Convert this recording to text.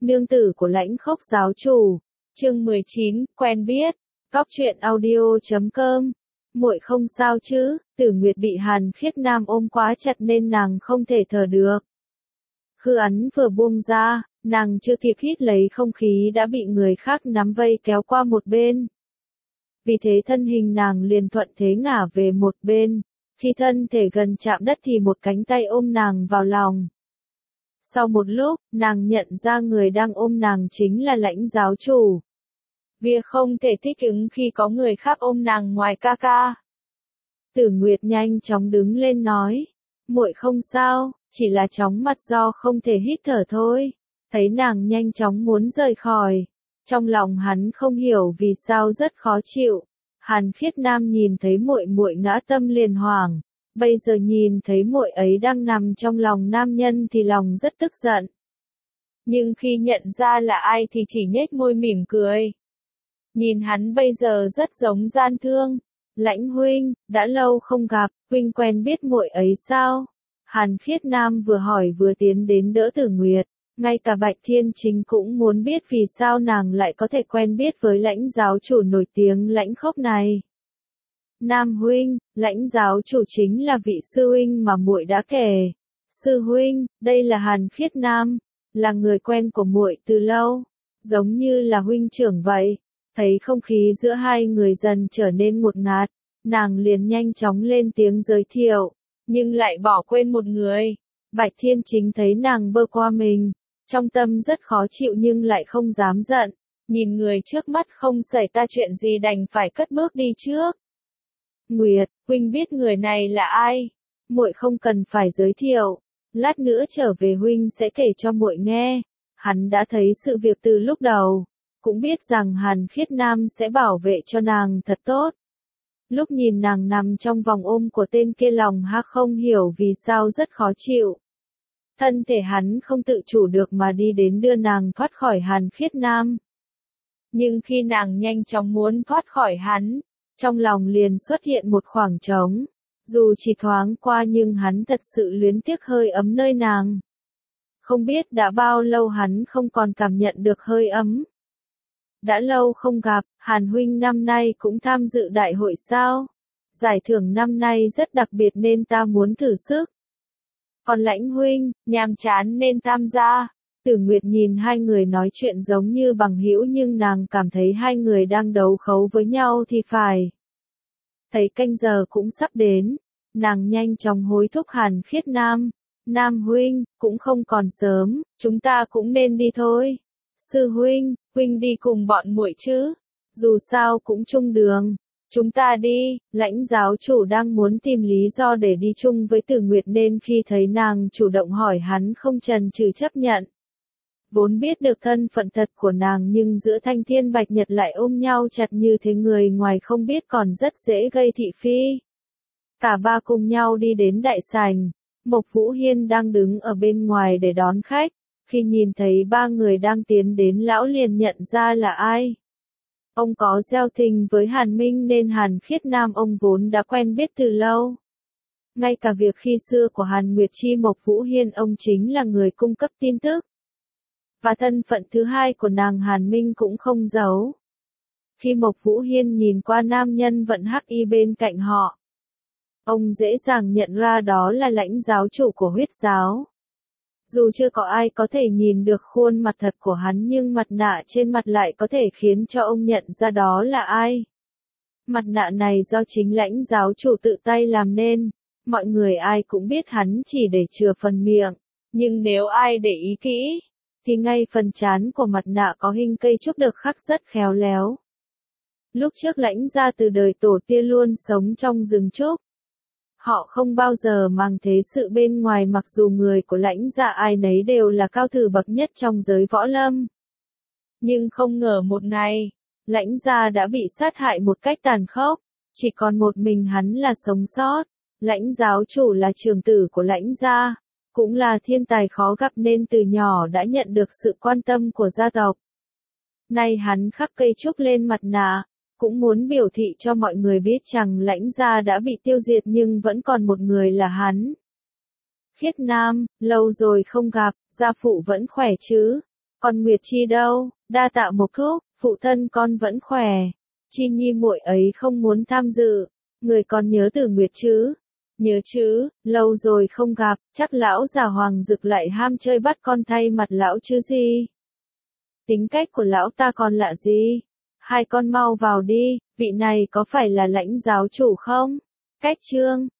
nương tử của Lãnh Khốc giáo chủ. Chương 19, quen biết. Góc truyện audio.com. Muội không sao chứ? Tử Nguyệt bị Hàn Khiết Nam ôm quá chặt nên nàng không thể thở được. Khư ấn vừa buông ra, nàng chưa kịp hít lấy không khí đã bị người khác nắm vây kéo qua một bên. Vì thế thân hình nàng liền thuận thế ngả về một bên, khi thân thể gần chạm đất thì một cánh tay ôm nàng vào lòng. Sau một lúc, nàng nhận ra người đang ôm nàng chính là Lãnh giáo chủ. Vì không thể thích ứng khi có người khác ôm nàng ngoài ca ca. Tử Nguyệt nhanh chóng đứng lên nói, muội không sao, chỉ là chóng mặt do không thể hít thở thôi. Thấy nàng nhanh chóng muốn rời khỏi, trong lòng hắn không hiểu vì sao rất khó chịu. Hàn Khiết Nam nhìn thấy muội muội ngã tâm liền hoảng, bây giờ nhìn thấy muội ấy đang nằm trong lòng nam nhân thì lòng rất tức giận. Nhưng khi nhận ra là ai thì chỉ nhếch môi mỉm cười. Nhìn hắn bây giờ rất giống gian thương. Lãnh huynh, đã lâu không gặp, huynh quen biết muội ấy sao? Hàn Khiết Nam vừa hỏi vừa tiến đến đỡ Tử Nguyệt. Ngay cả Bạch Thiên Chính cũng muốn biết vì sao nàng lại có thể quen biết với Lãnh giáo chủ nổi tiếng Lãnh Khốc này. Nam huynh, Lãnh giáo chủ chính là vị sư huynh mà muội đã kể. Sư huynh, đây là Hàn Khiết Nam, là người quen của muội từ lâu, giống như là huynh trưởng vậy. Thấy không khí giữa hai người dần trở nên ngột ngạt, nàng liền nhanh chóng lên tiếng giới thiệu, nhưng lại bỏ quên một người. Bạch Thiên Chính thấy nàng bơ qua mình, trong tâm rất khó chịu nhưng lại không dám giận, nhìn người trước mắt không xảy ra chuyện gì đành phải cất bước đi trước. Nguyệt, huynh biết người này là ai? Muội không cần phải giới thiệu, lát nữa trở về huynh sẽ kể cho muội nghe. Hắn đã thấy sự việc từ lúc đầu, cũng biết rằng Hàn Khiết Nam sẽ bảo vệ cho nàng thật tốt. Lúc nhìn nàng nằm trong vòng ôm của tên kia lòng không hiểu vì sao rất khó chịu. Thân thể hắn không tự chủ được mà đi đến đưa nàng thoát khỏi Hàn Khiết Nam. Nhưng khi nàng nhanh chóng muốn thoát khỏi hắn, trong lòng liền xuất hiện một khoảng trống. Dù chỉ thoáng qua nhưng hắn thật sự luyến tiếc hơi ấm nơi nàng. Không biết đã bao lâu hắn không còn cảm nhận được hơi ấm. Đã lâu không gặp, Hàn huynh năm nay cũng tham dự đại hội sao? Giải thưởng năm nay rất đặc biệt nên ta muốn thử sức. Còn Lãnh huynh, nhàm chán nên tham gia. Tử Nguyệt nhìn hai người nói chuyện giống như bằng hữu nhưng nàng cảm thấy hai người đang đấu khấu với nhau thì phải. Thấy canh giờ cũng sắp đến, nàng nhanh chóng hối thúc Hàn Khiết Nam. Nam huynh, cũng không còn sớm, chúng ta cũng nên đi thôi. Sư huynh, huynh đi cùng bọn muội chứ? Dù sao cũng chung đường. Chúng ta đi. Lãnh giáo chủ đang muốn tìm lý do để đi chung với Tử Nguyệt nên khi thấy nàng chủ động hỏi hắn không chần chừ chấp nhận. Vốn biết được thân phận thật của nàng nhưng giữa Thanh Thiên Bạch Nhật lại ôm nhau chặt như thế người ngoài không biết còn rất dễ gây thị phi. Cả ba cùng nhau đi đến đại sảnh. Mộc Vũ Hiên đang đứng ở bên ngoài để đón khách. Khi nhìn thấy ba người đang tiến đến lão liền nhận ra là ai. Ông có giao tình với Hàn Minh nên Hàn Khiết Nam ông vốn đã quen biết từ lâu. Ngay cả việc khi xưa của Hàn Nguyệt Chi Mộc Vũ Hiên ông chính là người cung cấp tin tức. Và thân phận thứ hai của nàng Hàn Minh cũng không giấu. Khi Mộc Vũ Hiên nhìn qua nam nhân vận hắc y bên cạnh họ, ông dễ dàng nhận ra đó là Lãnh giáo chủ của Huyết giáo. Dù chưa có ai có thể nhìn được khuôn mặt thật của hắn nhưng mặt nạ trên mặt lại có thể khiến cho ông nhận ra đó là ai. Mặt nạ này do chính Lãnh giáo chủ tự tay làm nên, mọi người ai cũng biết hắn chỉ để chừa phần miệng, nhưng nếu ai để ý kỹ, thì ngay phần trán của mặt nạ có hình cây trúc được khắc rất khéo léo. Lúc trước Lãnh gia từ đời tổ tiên luôn sống trong rừng trúc. Họ không bao giờ mang thế sự bên ngoài mặc dù người của Lãnh gia ai nấy đều là cao thủ bậc nhất trong giới võ lâm. Nhưng không ngờ một ngày, Lãnh gia đã bị sát hại một cách tàn khốc, chỉ còn một mình hắn là sống sót. Lãnh giáo chủ là trưởng tử của Lãnh gia, cũng là thiên tài khó gặp nên từ nhỏ đã nhận được sự quan tâm của gia tộc. Nay hắn khắc cây trúc lên mặt nạ, cũng muốn biểu thị cho mọi người biết rằng Lãnh gia đã bị tiêu diệt nhưng vẫn còn một người là hắn. Khiết Nam, lâu rồi không gặp, gia phụ vẫn khỏe chứ? Còn Nguyệt Chi đâu? Đa tạ Mộc thúc, phụ thân con vẫn khỏe. Chi Nhi muội ấy không muốn tham dự. Người còn nhớ Tử Nguyệt chứ? Nhớ chứ, lâu rồi không gặp, chắc lão già Hoàng Dực lại ham chơi bắt con thay mặt lão chứ gì. Tính cách của lão ta còn lạ gì? Hai con mau vào đi, vị này có phải là Lãnh giáo chủ không? Cách Trương